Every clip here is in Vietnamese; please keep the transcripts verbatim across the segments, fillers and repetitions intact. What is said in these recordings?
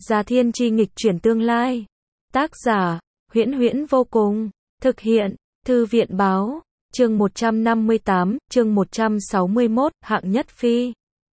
Già Thiên Chi nghịch chuyển tương lai. Tác giả, Huyễn Huyễn vô cùng. Thực hiện, Thư viện báo. Chương một trăm năm mươi tám, chương một trăm sáu mươi mốt, hạng nhất phi.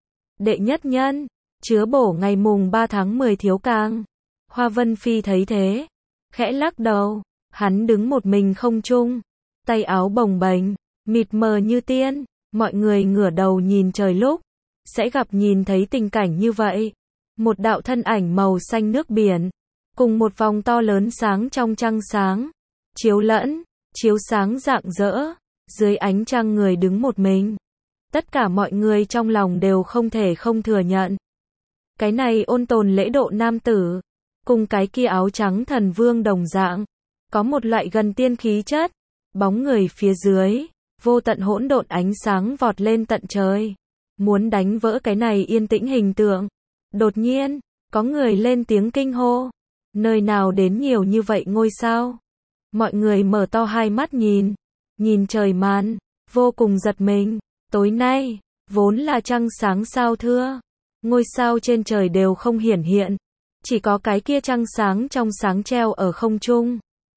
Đệ nhất nhân, chứa bổ ngày mùng ba tháng mười thiếu càng. Hoa Vân Phi thấy thế, khẽ lắc đầu, hắn đứng một mình không trung, tay áo bồng bềnh, mịt mờ như tiên, mọi người ngửa đầu nhìn trời lúc, sẽ gặp nhìn thấy tình cảnh như vậy. Một đạo thân ảnh màu xanh nước biển, cùng một vòng to lớn sáng trong trăng sáng, chiếu lẫn, chiếu sáng rạng rỡ, dưới ánh trăng người đứng một mình. Tất cả mọi người trong lòng đều không thể không thừa nhận. Cái này ôn tồn lễ độ nam tử, cùng cái kia áo trắng thần vương đồng dạng, có một loại gần tiên khí chất, bóng người phía dưới, vô tận hỗn độn ánh sáng vọt lên tận trời, muốn đánh vỡ cái này yên tĩnh hình tượng. Đột nhiên, có người lên tiếng kinh hô, nơi nào đến nhiều như vậy ngôi sao? Mọi người mở to hai mắt nhìn, nhìn trời màn, vô cùng giật mình. Tối nay, vốn là trăng sáng sao thưa, ngôi sao trên trời đều không hiển hiện, chỉ có cái kia trăng sáng trong sáng treo ở không trung.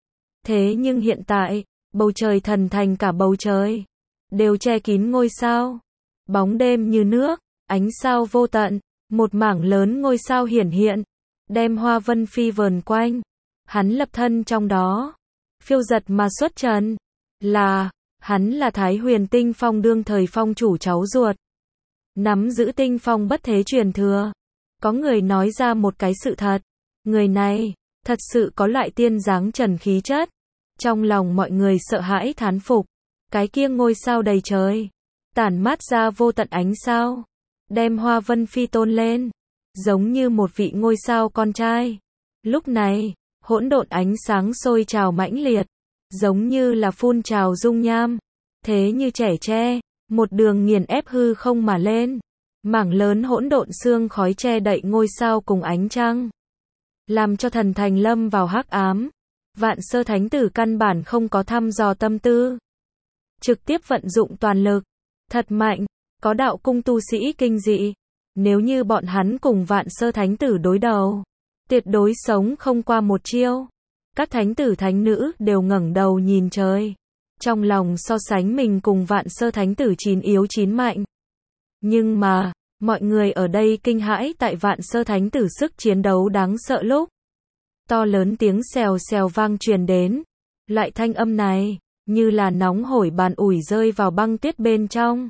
Thế nhưng hiện tại, bầu trời thần thành cả bầu trời, đều che kín ngôi sao, bóng đêm như nước, ánh sao vô tận, một mảng lớn ngôi sao hiển hiện, đem Hoa Vân Phi vờn quanh, hắn lập thân trong đó, phiêu giật mà xuất trần, là, hắn là Thái Huyền Tinh Phong đương thời phong chủ cháu ruột, nắm giữ tinh phong bất thế truyền thừa. Có người nói ra một cái sự thật, người này, thật sự có loại tiên dáng trần khí chất. Trong lòng mọi người sợ hãi thán phục, cái kia ngôi sao đầy trời, tản mát ra vô tận ánh sao, đem Hoa Vân Phi tôn lên, giống như một vị ngôi sao con trai. Lúc này, hỗn độn ánh sáng sôi trào mãnh liệt, giống như là phun trào dung nham, thế như trẻ tre, một đường nghiền ép hư không mà lên. Mảng lớn hỗn độn sương khói che đậy ngôi sao cùng ánh trăng, làm cho thần thành lâm vào hắc ám. Vạn Sơ Thánh Tử căn bản không có thăm dò tâm tư, trực tiếp vận dụng toàn lực, thật mạnh, có đạo cung tu sĩ kinh dị, nếu như bọn hắn cùng Vạn Sơ Thánh Tử đối đầu, tuyệt đối sống không qua một chiêu. Các thánh tử thánh nữ đều ngẩng đầu nhìn trời, trong lòng so sánh mình cùng Vạn Sơ Thánh Tử chín yếu chín mạnh. Nhưng mà, mọi người ở đây kinh hãi tại Vạn Sơ Thánh Tử sức chiến đấu đáng sợ lúc. To lớn tiếng xèo xèo vang truyền đến. Loại thanh âm này, như là nóng hổi bàn ủi rơi vào băng tuyết bên trong.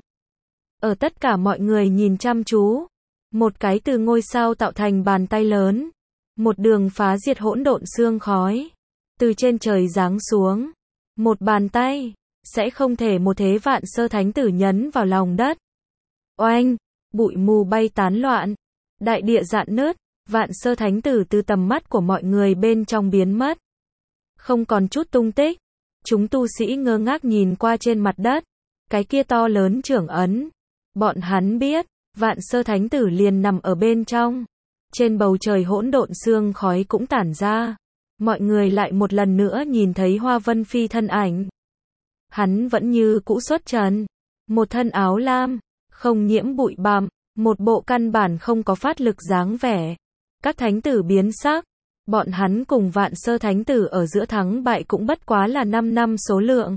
Ở tất cả mọi người nhìn chăm chú, một cái từ ngôi sao tạo thành bàn tay lớn, một đường phá diệt hỗn độn sương khói, từ trên trời giáng xuống. Một bàn tay, sẽ không thể một thế Vạn Sơ Thánh Tử nhấn vào lòng đất. Oanh, bụi mù bay tán loạn, đại địa rạn nứt, Vạn Sơ Thánh Tử từ tầm mắt của mọi người bên trong biến mất, không còn chút tung tích. Chúng tu sĩ ngơ ngác nhìn qua trên mặt đất, cái kia to lớn trưởng ấn. Bọn hắn biết, Vạn Sơ Thánh Tử liền nằm ở bên trong. Trên bầu trời hỗn độn sương khói cũng tản ra. Mọi người lại một lần nữa nhìn thấy Hoa Vân Phi thân ảnh. Hắn vẫn như cũ xuất trần, một thân áo lam, không nhiễm bụi bặm, một bộ căn bản không có phát lực dáng vẻ. Các thánh tử biến sắc, bọn hắn cùng Vạn Sơ Thánh Tử ở giữa thắng bại cũng bất quá là năm năm số lượng.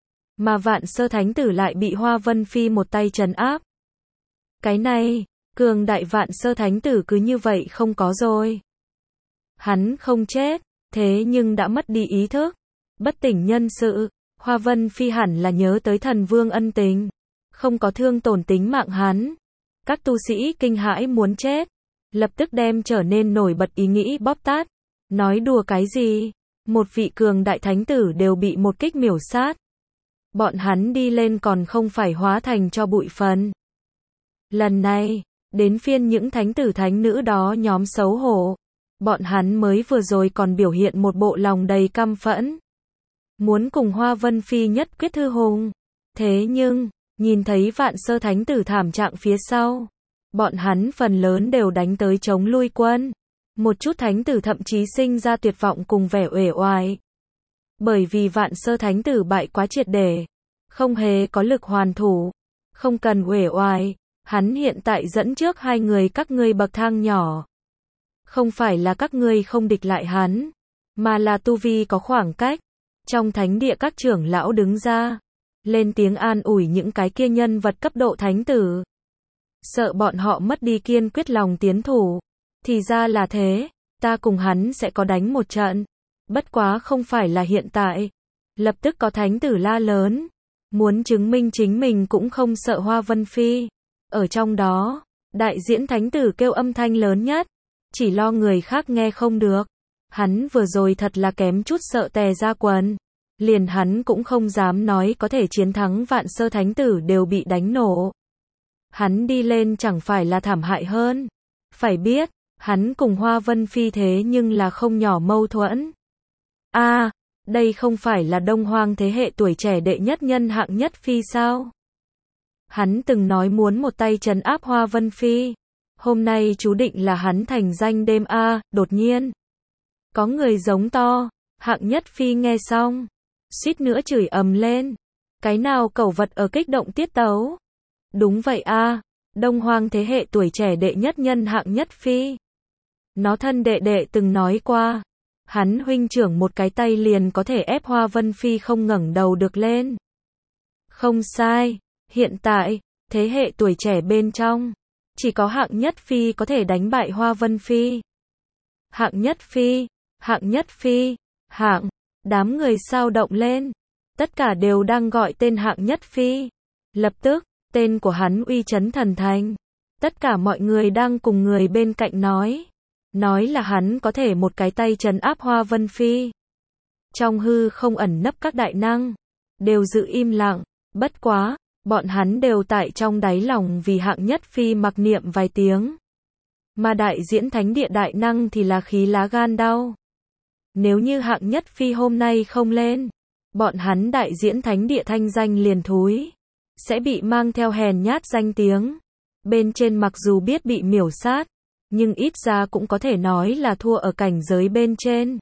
Mà Vạn Sơ Thánh Tử lại bị Hoa Vân Phi một tay trấn áp. Cái này, cường đại Vạn Sơ Thánh Tử cứ như vậy không có rồi. Hắn không chết, thế nhưng đã mất đi ý thức, bất tỉnh nhân sự. Hoa Vân Phi hẳn là nhớ tới thần vương ân tình, không có thương tổn tính mạng hắn. Các tu sĩ kinh hãi muốn chết, lập tức đem trở nên nổi bật ý nghĩ bóp tát. Nói đùa cái gì? Một vị cường đại thánh tử đều bị một kích miểu sát. Bọn hắn đi lên còn không phải hóa thành cho bụi phấn. Lần này, đến phiên những thánh tử thánh nữ đó nhóm xấu hổ. Bọn hắn mới vừa rồi còn biểu hiện một bộ lòng đầy căm phẫn, muốn cùng Hoa Vân Phi nhất quyết thư hùng. Thế nhưng, nhìn thấy Vạn Sơ Thánh Tử thảm trạng phía sau, bọn hắn phần lớn đều đánh tới chống lui quân. Một chút thánh tử thậm chí sinh ra tuyệt vọng cùng vẻ uể oải. Bởi vì Vạn Sơ Thánh Tử bại quá triệt để, không hề có lực hoàn thủ. Không cần uể oải, hắn hiện tại dẫn trước hai người các ngươi bậc thang nhỏ. Không phải là các ngươi không địch lại hắn, mà là tu vi có khoảng cách. Trong thánh địa các trưởng lão đứng ra, lên tiếng an ủi những cái kia nhân vật cấp độ thánh tử. Sợ bọn họ mất đi kiên quyết lòng tiến thủ. Thì ra là thế, ta cùng hắn sẽ có đánh một trận. Bất quá không phải là hiện tại. Lập tức có thánh tử la lớn. Muốn chứng minh chính mình cũng không sợ Hoa Vân Phi. Ở trong đó, đại diễn thánh tử kêu âm thanh lớn nhất. Chỉ lo người khác nghe không được. Hắn vừa rồi thật là kém chút sợ tè ra quần. Liền hắn cũng không dám nói có thể chiến thắng vạn sơ thánh tử đều bị đánh nổ. Hắn đi lên chẳng phải là thảm hại hơn. Phải biết, hắn cùng Hoa Vân Phi thế nhưng là không nhỏ mâu thuẫn. A, à, đây không phải là Đông Hoang thế hệ tuổi trẻ đệ nhất nhân hạng nhất phi sao? Hắn từng nói muốn một tay trấn áp Hoa Vân Phi. Hôm nay chú định là hắn thành danh đêm A, à, đột nhiên. Có người giống to, hạng nhất phi nghe xong. Suýt nữa chửi ầm lên. Cái nào cẩu vật ở kích động tiết tấu? Đúng vậy a, à, Đông Hoang thế hệ tuổi trẻ đệ nhất nhân hạng nhất phi. Nó thân đệ đệ từng nói qua. Hắn huynh trưởng một cái tay liền có thể ép Hoa Vân Phi không ngẩng đầu được lên. Không sai, hiện tại, thế hệ tuổi trẻ bên trong, chỉ có hạng nhất phi có thể đánh bại Hoa Vân Phi. Hạng nhất phi, hạng nhất phi, hạng, đám người sao động lên. Tất cả đều đang gọi tên hạng nhất phi. Lập tức, tên của hắn uy chấn thần thành. Tất cả mọi người đang cùng người bên cạnh nói. Nói là hắn có thể một cái tay trấn áp Hoa Vân Phi. Trong hư không ẩn nấp các đại năng. Đều giữ im lặng. Bất quá, bọn hắn đều tại trong đáy lòng vì hạng nhất phi mặc niệm vài tiếng. Mà đại diễn thánh địa đại năng thì là khí lá gan đau. Nếu như hạng nhất phi hôm nay không lên, bọn hắn đại diễn thánh địa thanh danh liền thúi. Sẽ bị mang theo hèn nhát danh tiếng. Bên trên mặc dù biết bị miểu sát, nhưng ít ra cũng có thể nói là thua ở cảnh giới bên trên.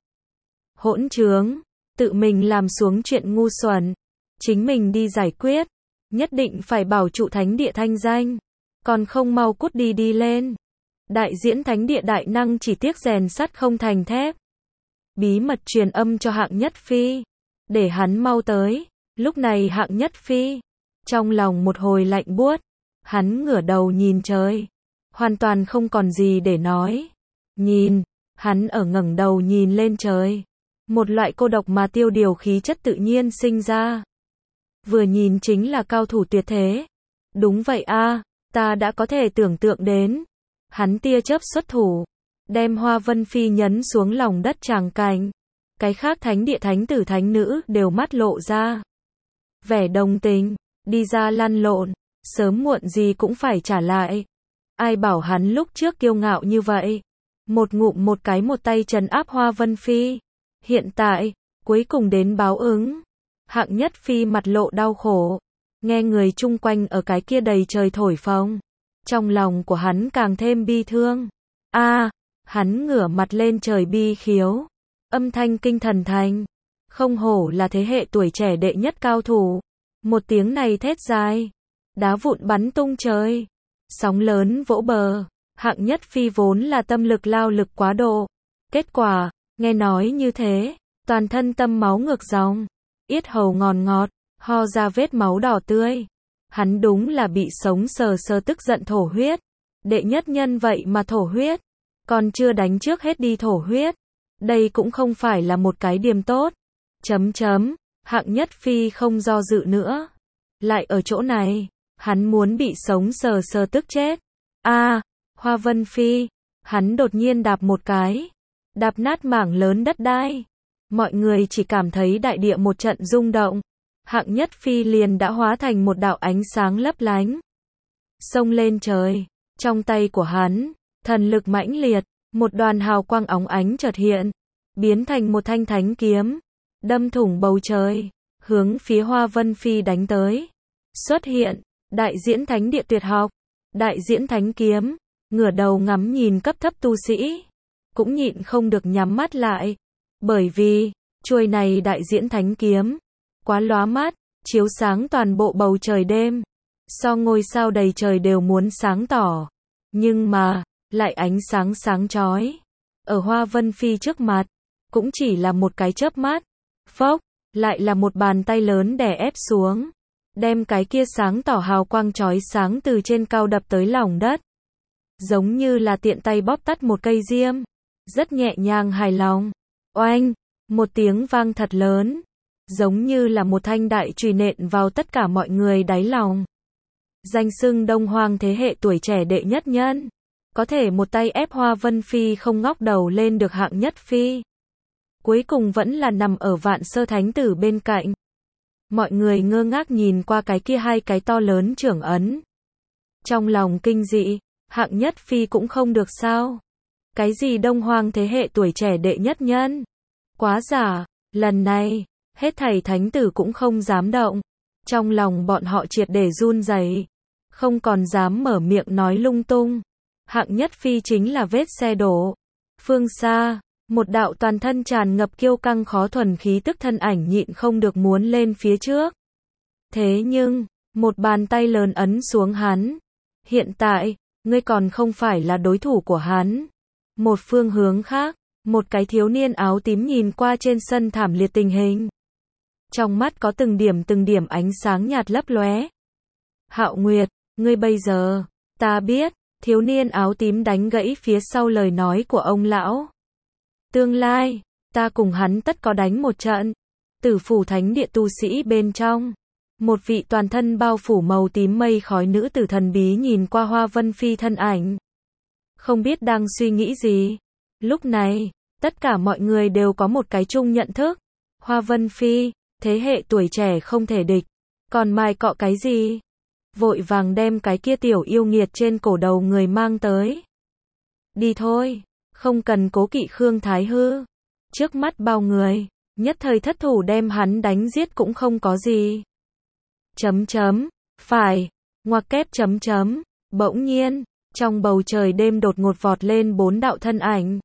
Hỗn trướng, tự mình làm xuống chuyện ngu xuẩn, chính mình đi giải quyết, nhất định phải bảo trụ thánh địa thanh danh, còn không mau cút đi đi lên. Đại diễn thánh địa đại năng chỉ tiếc rèn sắt không thành thép. Bí mật truyền âm cho hạng nhất phi, để hắn mau tới. Lúc này hạng nhất phi, trong lòng một hồi lạnh buốt, hắn ngửa đầu nhìn trời, hoàn toàn không còn gì để nói. Nhìn, hắn ở ngẩng đầu nhìn lên trời, một loại cô độc mà tiêu điều khí chất tự nhiên sinh ra. Vừa nhìn chính là cao thủ tuyệt thế. Đúng vậy a, à, ta đã có thể tưởng tượng đến. Hắn tia chớp xuất thủ, đem Hoa Vân Phi nhấn xuống lòng đất tràng cảnh. Cái khác thánh địa thánh tử thánh nữ đều mắt lộ ra vẻ đồng tình, đi ra lăn lộn, sớm muộn gì cũng phải trả lại. Ai bảo hắn lúc trước kiêu ngạo như vậy, một ngụm một cái một tay trấn áp Hoa Vân Phi. Hiện tại, cuối cùng đến báo ứng. Hạng nhất phi mặt lộ đau khổ, nghe người chung quanh ở cái kia đầy trời thổi phồng, trong lòng của hắn càng thêm bi thương. A, à, hắn ngửa mặt lên trời bi khiếu, âm thanh kinh thần thành. Không hổ là thế hệ tuổi trẻ đệ nhất cao thủ. Một tiếng này thét dài, đá vụn bắn tung trời, sóng lớn vỗ bờ. Hạng nhất phi vốn là tâm lực lao lực quá độ. Kết quả, nghe nói như thế, toàn thân tâm máu ngược dòng, yết hầu ngòn ngọt, ho ra vết máu đỏ tươi. Hắn đúng là bị sống sờ sờ tức giận thổ huyết. Đệ nhất nhân vậy mà thổ huyết, còn chưa đánh trước hết đi thổ huyết. Đây cũng không phải là một cái điểm tốt. Chấm chấm, hạng nhất phi không do dự nữa. Lại ở chỗ này, hắn muốn bị sống sờ sờ tức chết. A, à, Hoa Vân Phi, hắn đột nhiên đạp một cái, đạp nát mảng lớn đất đai. Mọi người chỉ cảm thấy đại địa một trận rung động. Hạng nhất phi liền đã hóa thành một đạo ánh sáng lấp lánh, xông lên trời. Trong tay của hắn, thần lực mãnh liệt, một đoàn hào quang óng ánh chợt hiện, biến thành một thanh thánh kiếm, đâm thủng bầu trời, hướng phía Hoa Vân Phi đánh tới. Xuất hiện, đại diễn thánh địa tuyệt học, đại diễn thánh kiếm. Ngửa đầu ngắm nhìn cấp thấp tu sĩ, cũng nhịn không được nhắm mắt lại, bởi vì chuôi này đại diễn thánh kiếm quá lóa mắt, chiếu sáng toàn bộ bầu trời đêm, so ngôi sao đầy trời đều muốn sáng tỏ, nhưng mà lại ánh sáng sáng chói. ở Hoa Vân Phi trước mặt, cũng chỉ là một cái chớp mắt. Phốc, lại là một bàn tay lớn đè ép xuống, đem cái kia sáng tỏ hào quang chói sáng từ trên cao đập tới lòng đất. Giống như là tiện tay bóp tắt một cây diêm, rất nhẹ nhàng hài lòng. Oanh, một tiếng vang thật lớn, giống như là một thanh đại chùy nện vào tất cả mọi người đáy lòng. Danh xưng Đông Hoang thế hệ tuổi trẻ đệ nhất nhân, có thể một tay ép Hoa Vân Phi không ngóc đầu lên được hạng nhất phi. Cuối cùng vẫn là nằm ở Vạn Sơ Thánh Tử bên cạnh. Mọi người ngơ ngác nhìn qua cái kia hai cái to lớn trưởng ấn. Trong lòng kinh dị, hạng nhất phi cũng không được sao? Cái gì Đông Hoang thế hệ tuổi trẻ đệ nhất nhân? Quá giả, lần này, hết thảy thánh tử cũng không dám động. Trong lòng bọn họ triệt để run rẩy, không còn dám mở miệng nói lung tung. Hạng nhất phi chính là vết xe đổ. Phương xa, một đạo toàn thân tràn ngập kiêu căng khó thuần khí tức thân ảnh nhịn không được muốn lên phía trước. Thế nhưng, một bàn tay lớn ấn xuống hắn. Hiện tại, ngươi còn không phải là đối thủ của hắn. Một phương hướng khác, một cái thiếu niên áo tím nhìn qua trên sân thảm liệt tình hình. Trong mắt có từng điểm từng điểm ánh sáng nhạt lấp lóe. Hạo Nguyệt, ngươi bây giờ, ta biết, thiếu niên áo tím đánh gãy phía sau lời nói của ông lão. Tương lai, ta cùng hắn tất có đánh một trận. Tử phủ thánh địa tu sĩ bên trong, một vị toàn thân bao phủ màu tím mây khói nữ tử thần bí nhìn qua Hoa Vân Phi thân ảnh. Không biết đang suy nghĩ gì. Lúc này, tất cả mọi người đều có một cái chung nhận thức. Hoa Vân Phi, thế hệ tuổi trẻ không thể địch. Còn mài cọ cái gì? Vội vàng đem cái kia tiểu yêu nghiệt trên cổ đầu người mang tới. Đi thôi, không cần cố kỵ Khương Thái Hư. Trước mắt bao người, nhất thời thất thủ đem hắn đánh giết cũng không có gì. Chấm chấm, phải, ngoặc kép chấm chấm, bỗng nhiên, trong bầu trời đêm đột ngột vọt lên bốn đạo thân ảnh.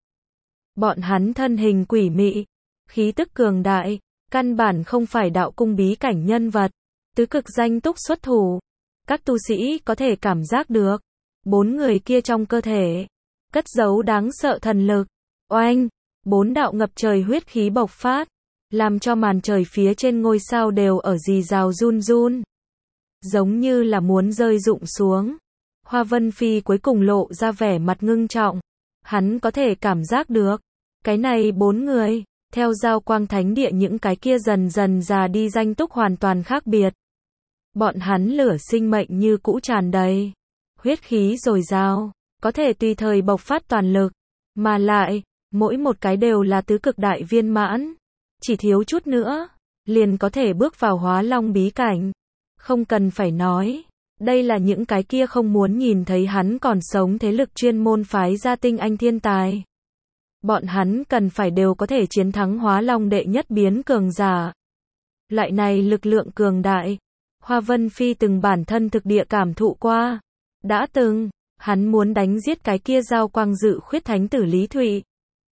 Bọn hắn thân hình quỷ mị, khí tức cường đại, căn bản không phải đạo cung bí cảnh nhân vật, tứ cực danh túc xuất thủ. Các tu sĩ có thể cảm giác được, bốn người kia trong cơ thể, cất giấu đáng sợ thần lực. Oanh, bốn đạo ngập trời huyết khí bộc phát, làm cho màn trời phía trên ngôi sao đều ở rì rào run run. Giống như là muốn rơi rụng xuống. Hoa Vân Phi cuối cùng lộ ra vẻ mặt ngưng trọng. Hắn có thể cảm giác được, cái này bốn người, theo Giao Quang Thánh Địa những cái kia dần dần già đi danh túc hoàn toàn khác biệt. Bọn hắn lửa sinh mệnh như cũ tràn đầy, huyết khí dồi dào, có thể tùy thời bộc phát toàn lực, mà lại, mỗi một cái đều là tứ cực đại viên mãn, chỉ thiếu chút nữa, liền có thể bước vào Hóa Long bí cảnh. Không cần phải nói, đây là những cái kia không muốn nhìn thấy hắn còn sống thế lực chuyên môn phái ra tinh anh thiên tài. Bọn hắn cần phải đều có thể chiến thắng Hóa Long đệ nhất biến cường giả. Loại này lực lượng cường đại, Hoa Vân Phi từng bản thân thực địa cảm thụ qua. Đã từng, hắn muốn đánh giết cái kia Giao Quang Dự khuyết thánh tử Lý Thụy.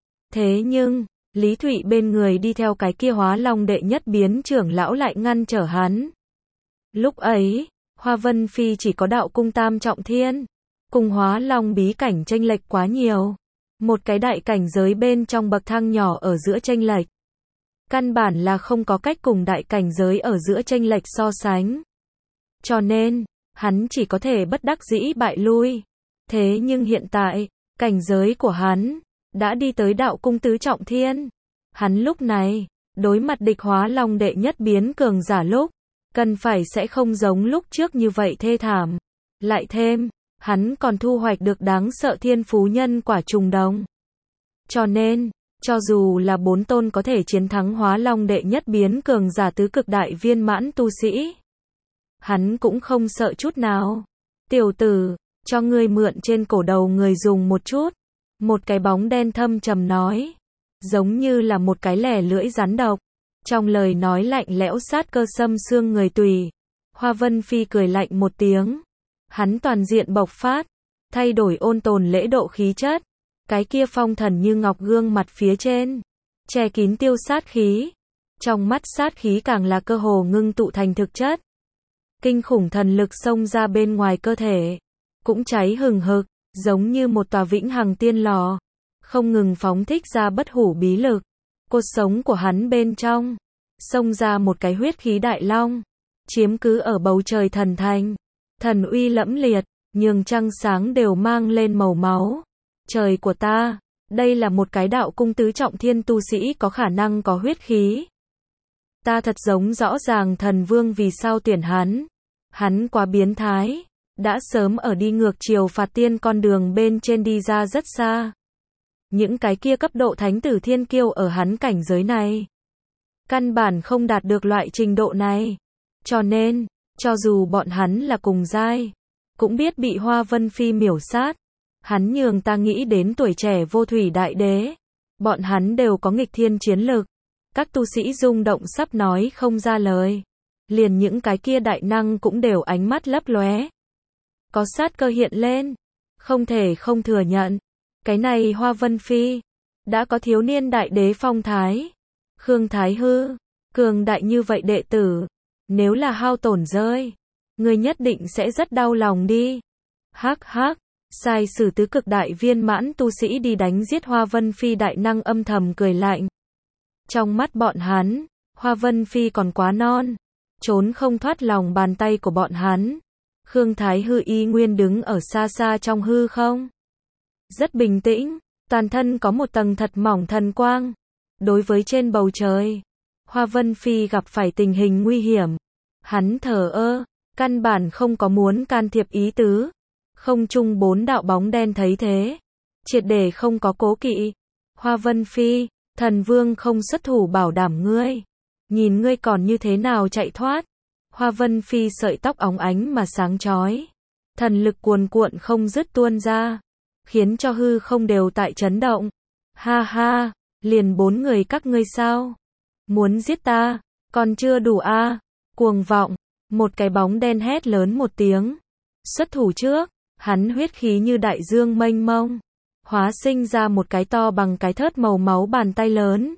Thế nhưng, Lý Thụy bên người đi theo cái kia Hóa Long đệ nhất biến trưởng lão lại ngăn trở hắn. Lúc ấy, Hoa Vân Phi chỉ có đạo cung tam trọng thiên, cùng Hóa Long bí cảnh chênh lệch quá nhiều. Một cái đại cảnh giới bên trong bậc thang nhỏ ở giữa chênh lệch. Căn bản là không có cách cùng đại cảnh giới ở giữa chênh lệch so sánh. Cho nên, hắn chỉ có thể bất đắc dĩ bại lui. Thế nhưng hiện tại, cảnh giới của hắn đã đi tới đạo cung tứ trọng thiên. Hắn lúc này, đối mặt địch Hóa Long đệ nhất biến cường giả lúc, cần phải sẽ không giống lúc trước như vậy thê thảm. Lại thêm, hắn còn thu hoạch được đáng sợ thiên phú nhân quả trùng đồng. Cho nên, cho dù là bốn tôn có thể chiến thắng Hóa Long đệ nhất biến cường giả tứ cực đại viên mãn tu sĩ, hắn cũng không sợ chút nào. Tiểu tử, cho ngươi mượn trên cổ đầu người dùng một chút. Một cái bóng đen thâm trầm nói, giống như là một cái lẻ lưỡi rắn độc. Trong lời nói lạnh lẽo sát cơ xâm xương người tùy. Hoa Vân Phi cười lạnh một tiếng. Hắn toàn diện bộc phát, thay đổi ôn tồn lễ độ khí chất. Cái kia phong thần như ngọc gương mặt phía trên, che kín tiêu sát khí. Trong mắt sát khí càng là cơ hồ ngưng tụ thành thực chất. Kinh khủng thần lực xông ra bên ngoài cơ thể, cũng cháy hừng hực, giống như một tòa vĩnh hằng tiên lò. không ngừng phóng thích ra bất hủ bí lực. Cột sống của hắn bên trong, xông ra một cái huyết khí đại long, chiếm cứ ở bầu trời thần thành. Thần uy lẫm liệt, nhường trăng sáng đều mang lên màu máu. Trời của ta, đây là một cái đạo cung tứ trọng thiên tu sĩ có khả năng có huyết khí. Ta thật giống rõ ràng thần vương vì sao tuyển hắn. Hắn quá biến thái, đã sớm ở đi ngược chiều phạt tiên con đường bên trên đi ra rất xa. Những cái kia cấp độ thánh tử thiên kiêu ở hắn cảnh giới này, căn bản không đạt được loại trình độ này. Cho nên, cho dù bọn hắn là cùng giai, cũng biết bị Hoa Vân Phi miểu sát. Hắn nhường ta nghĩ đến tuổi trẻ vô thủy đại đế. Bọn hắn đều có nghịch thiên chiến lực. Các tu sĩ rung động sắp nói không ra lời. Liền những cái kia đại năng cũng đều ánh mắt lấp lóe. Có sát cơ hiện lên. Không thể không thừa nhận. Cái này Hoa Vân Phi đã có thiếu niên đại đế phong thái. Khương Thái Hư, cường đại như vậy đệ tử, nếu là hao tổn rơi, người nhất định sẽ rất đau lòng đi. Hắc hắc, sai sử tứ cực đại viên mãn tu sĩ đi đánh giết Hoa Vân Phi đại năng âm thầm cười lạnh. Trong mắt bọn hắn, Hoa Vân Phi còn quá non, trốn không thoát lòng bàn tay của bọn hắn. Khương Thái Hư y nguyên đứng ở xa xa trong hư không. Rất bình tĩnh, toàn thân có một tầng thật mỏng thần quang. Đối với trên bầu trời, Hoa Vân Phi gặp phải tình hình nguy hiểm. Hắn thờ ơ, căn bản không có muốn can thiệp ý tứ. Không trung bốn đạo bóng đen thấy thế, triệt để không có cố kỵ. Hoa Vân Phi, thần vương không xuất thủ bảo đảm ngươi. Nhìn ngươi còn như thế nào chạy thoát. Hoa Vân Phi sợi tóc óng ánh mà sáng chói. Thần lực cuồn cuộn không dứt tuôn ra, khiến cho hư không đều tại chấn động. Ha ha, liền bốn người các ngươi sao? Muốn giết ta, còn chưa đủ a? À? Cuồng vọng, một cái bóng đen hét lớn một tiếng. Xuất thủ trước, hắn huyết khí như đại dương mênh mông, hóa sinh ra một cái to bằng cái thớt màu máu bàn tay lớn.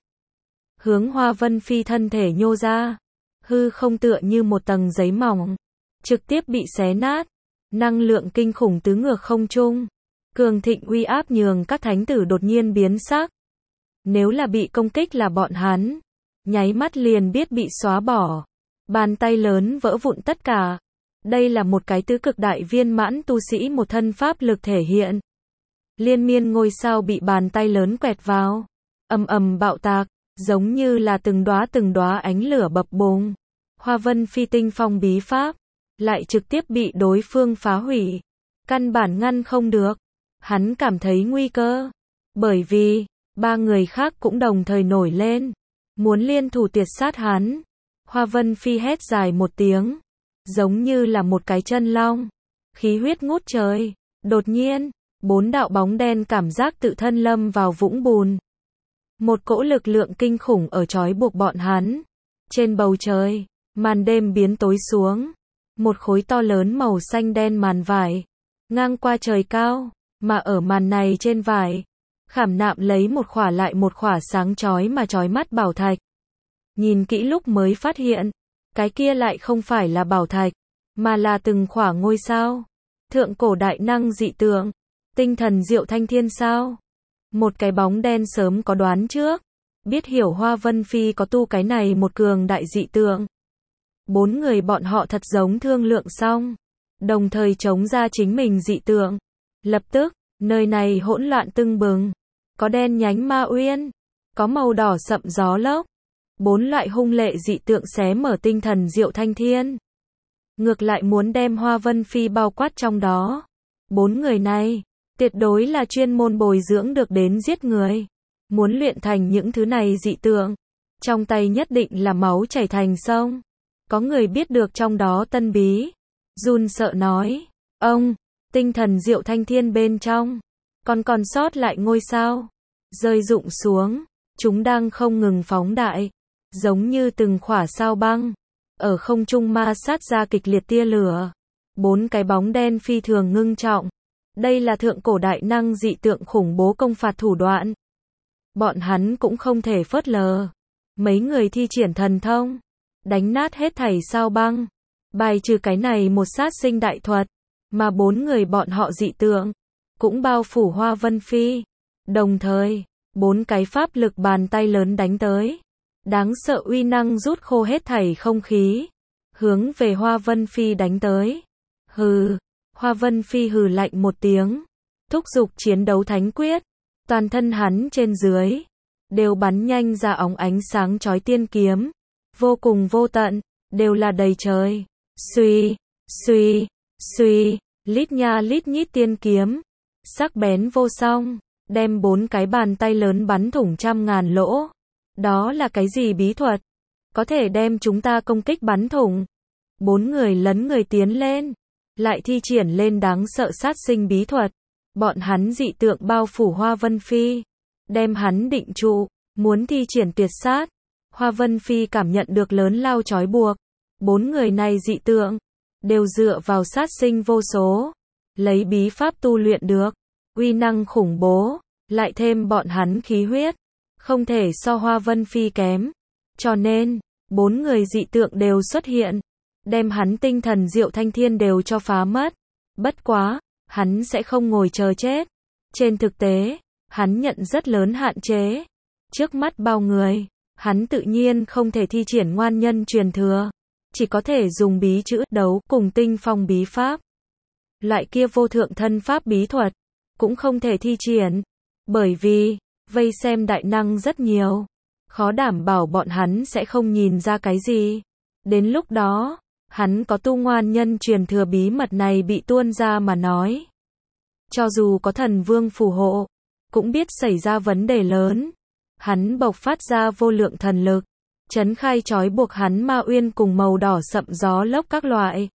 Hướng Hoa Vân Phi thân thể nhô ra, hư không tựa như một tầng giấy mỏng, trực tiếp bị xé nát. Năng lượng kinh khủng tứ ngược không trung, cường thịnh uy áp nhường các thánh tử đột nhiên biến sắc. Nếu là bị công kích là bọn hắn, nháy mắt liền biết bị xóa bỏ. Bàn tay lớn vỡ vụn tất cả. Đây là một cái tứ cực đại viên mãn tu sĩ một thân pháp lực thể hiện. Liên miên ngôi sao bị bàn tay lớn quẹt vào, ầm ầm bạo tạc, giống như là từng đóa từng đóa ánh lửa bập bùng. Hoa Vân Phi tinh phong bí pháp, lại trực tiếp bị đối phương phá hủy. Căn bản ngăn không được. Hắn cảm thấy nguy cơ. Bởi vì, ba người khác cũng đồng thời nổi lên, muốn liên thủ tiệt sát hắn. Hoa Vân Phi hét dài một tiếng, giống như là một cái chân long, khí huyết ngút trời. Đột nhiên, bốn đạo bóng đen cảm giác tự thân lâm vào vũng bùn. Một cỗ lực lượng kinh khủng ở trói buộc bọn hắn. Trên bầu trời, màn đêm biến tối xuống. Một khối to lớn màu xanh đen màn vải, ngang qua trời cao, mà ở màn này trên vải, khảm nạm lấy một khỏa lại một khỏa sáng chói mà chói mắt bảo thạch. Nhìn kỹ lúc mới phát hiện, cái kia lại không phải là bảo thạch, mà là từng khỏa ngôi sao. Thượng cổ đại năng dị tượng, tinh thần diệu thanh thiên sao. Một cái bóng đen sớm có đoán trước, biết hiểu Hoa Vân Phi có tu cái này một cường đại dị tượng. Bốn người bọn họ thật giống thương lượng xong, đồng thời chống ra chính mình dị tượng. Lập tức, nơi này hỗn loạn tưng bừng. Có đen nhánh ma uyên, có màu đỏ sậm gió lốc. Bốn loại hung lệ dị tượng xé mở tinh thần diệu thanh thiên. Ngược lại muốn đem Hoa Vân Phi bao quát trong đó. Bốn người này, tuyệt đối là chuyên môn bồi dưỡng được đến giết người. Muốn luyện thành những thứ này dị tượng, trong tay nhất định là máu chảy thành sông. Có người biết được trong đó tân bí, run sợ nói, ông, tinh thần diệu thanh thiên bên trong, còn còn sót lại ngôi sao, rơi rụng xuống, chúng đang không ngừng phóng đại, giống như từng khỏa sao băng, ở không trung ma sát ra kịch liệt tia lửa. Bốn cái bóng đen phi thường ngưng trọng. Đây là thượng cổ đại năng dị tượng khủng bố công phạt thủ đoạn. Bọn hắn cũng không thể phớt lờ. Mấy người thi triển thần thông, đánh nát hết thảy sao băng, bài trừ cái này một sát sinh đại thuật, mà bốn người bọn họ dị tượng cũng bao phủ Hoa Vân Phi. Đồng thời, bốn cái pháp lực bàn tay lớn đánh tới. Đáng sợ uy năng rút khô hết thảy không khí. Hướng về Hoa Vân Phi đánh tới. Hừ, Hoa Vân Phi hừ lạnh một tiếng. Thúc giục chiến đấu thánh quyết. Toàn thân hắn trên dưới. Đều bắn nhanh ra óng ánh sáng chói tiên kiếm. Vô cùng vô tận. Đều là đầy trời. Xuy, xuy, xuy. Lít nha lít nhít tiên kiếm. Sắc bén vô song. Đem bốn cái bàn tay lớn bắn thủng trăm ngàn lỗ. Đó là cái gì bí thuật? Có thể đem chúng ta công kích bắn thủng. Bốn người lấn người tiến lên. Lại thi triển lên đáng sợ sát sinh bí thuật. Bọn hắn dị tượng bao phủ Hoa Vân Phi. Đem hắn định trụ. Muốn thi triển tuyệt sát. Hoa Vân Phi cảm nhận được lớn lao trói buộc. Bốn người này dị tượng. Đều dựa vào sát sinh vô số. Lấy bí pháp tu luyện được. Uy năng khủng bố. Lại thêm bọn hắn khí huyết. Không thể so Hoa Vân Phi kém. Cho nên, bốn người dị tượng đều xuất hiện. Đem hắn tinh thần diệu thanh thiên đều cho phá mất. Bất quá, hắn sẽ không ngồi chờ chết. Trên thực tế, hắn nhận rất lớn hạn chế. Trước mắt bao người, hắn tự nhiên không thể thi triển ngoan nhân truyền thừa. Chỉ có thể dùng bí chữ đấu cùng tinh phong bí pháp. Loại kia vô thượng thân pháp bí thuật, cũng không thể thi triển. Bởi vì, vây xem đại năng rất nhiều. Khó đảm bảo bọn hắn sẽ không nhìn ra cái gì. Đến lúc đó, hắn có tu ngoan nhân truyền thừa bí mật này bị tuôn ra mà nói. Cho dù có thần vương phù hộ, cũng biết xảy ra vấn đề lớn. Hắn bộc phát ra vô lượng thần lực. Chấn khai trói buộc hắn ma uyên cùng màu đỏ sậm gió lốc các loại.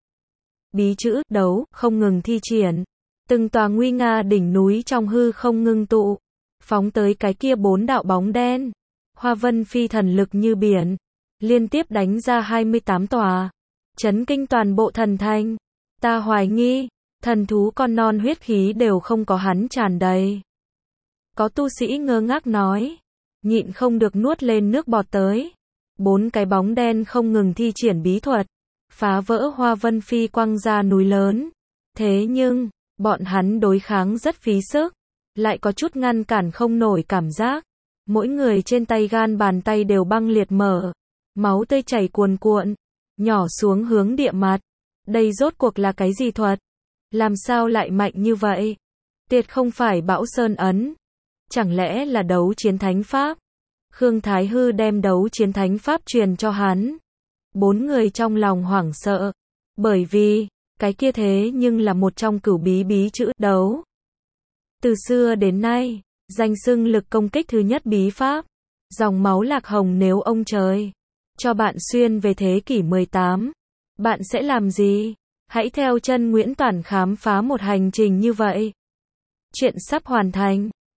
Bí chữ đấu không ngừng thi triển. Từng tòa nguy nga đỉnh núi trong hư không ngưng tụ. Phóng tới cái kia bốn đạo bóng đen. Hoa Vân Phi thần lực như biển. Liên tiếp đánh ra hai mươi tám tòa. Chấn kinh toàn bộ thần thành. Ta hoài nghi, thần thú con non huyết khí đều không có hắn tràn đầy. Có tu sĩ ngơ ngác nói. Nhịn không được nuốt lên nước bọt tới. Bốn cái bóng đen không ngừng thi triển bí thuật. Phá vỡ Hoa Vân Phi quăng ra núi lớn. Thế nhưng, bọn hắn đối kháng rất phí sức. Lại có chút ngăn cản không nổi cảm giác. Mỗi người trên tay gan bàn tay đều băng liệt mở. Máu tươi chảy cuồn cuộn. Nhỏ xuống hướng địa mặt. Đây rốt cuộc là cái gì thuật? Làm sao lại mạnh như vậy? Tiệt không phải Bão Sơn ấn. Chẳng lẽ là đấu chiến thánh pháp? Khương Thái Hư đem đấu chiến thánh pháp truyền cho hắn. Bốn người trong lòng hoảng sợ. Bởi vì, cái kia thế nhưng là một trong cửu bí bí chữ đấu. Từ xưa đến nay, danh xưng lực công kích thứ nhất bí pháp. Dòng máu lạc hồng nếu ông trời cho bạn xuyên về thế kỷ mười tám. Bạn sẽ làm gì? Hãy theo chân Nguyễn Toản khám phá một hành trình như vậy. Chuyện sắp hoàn thành.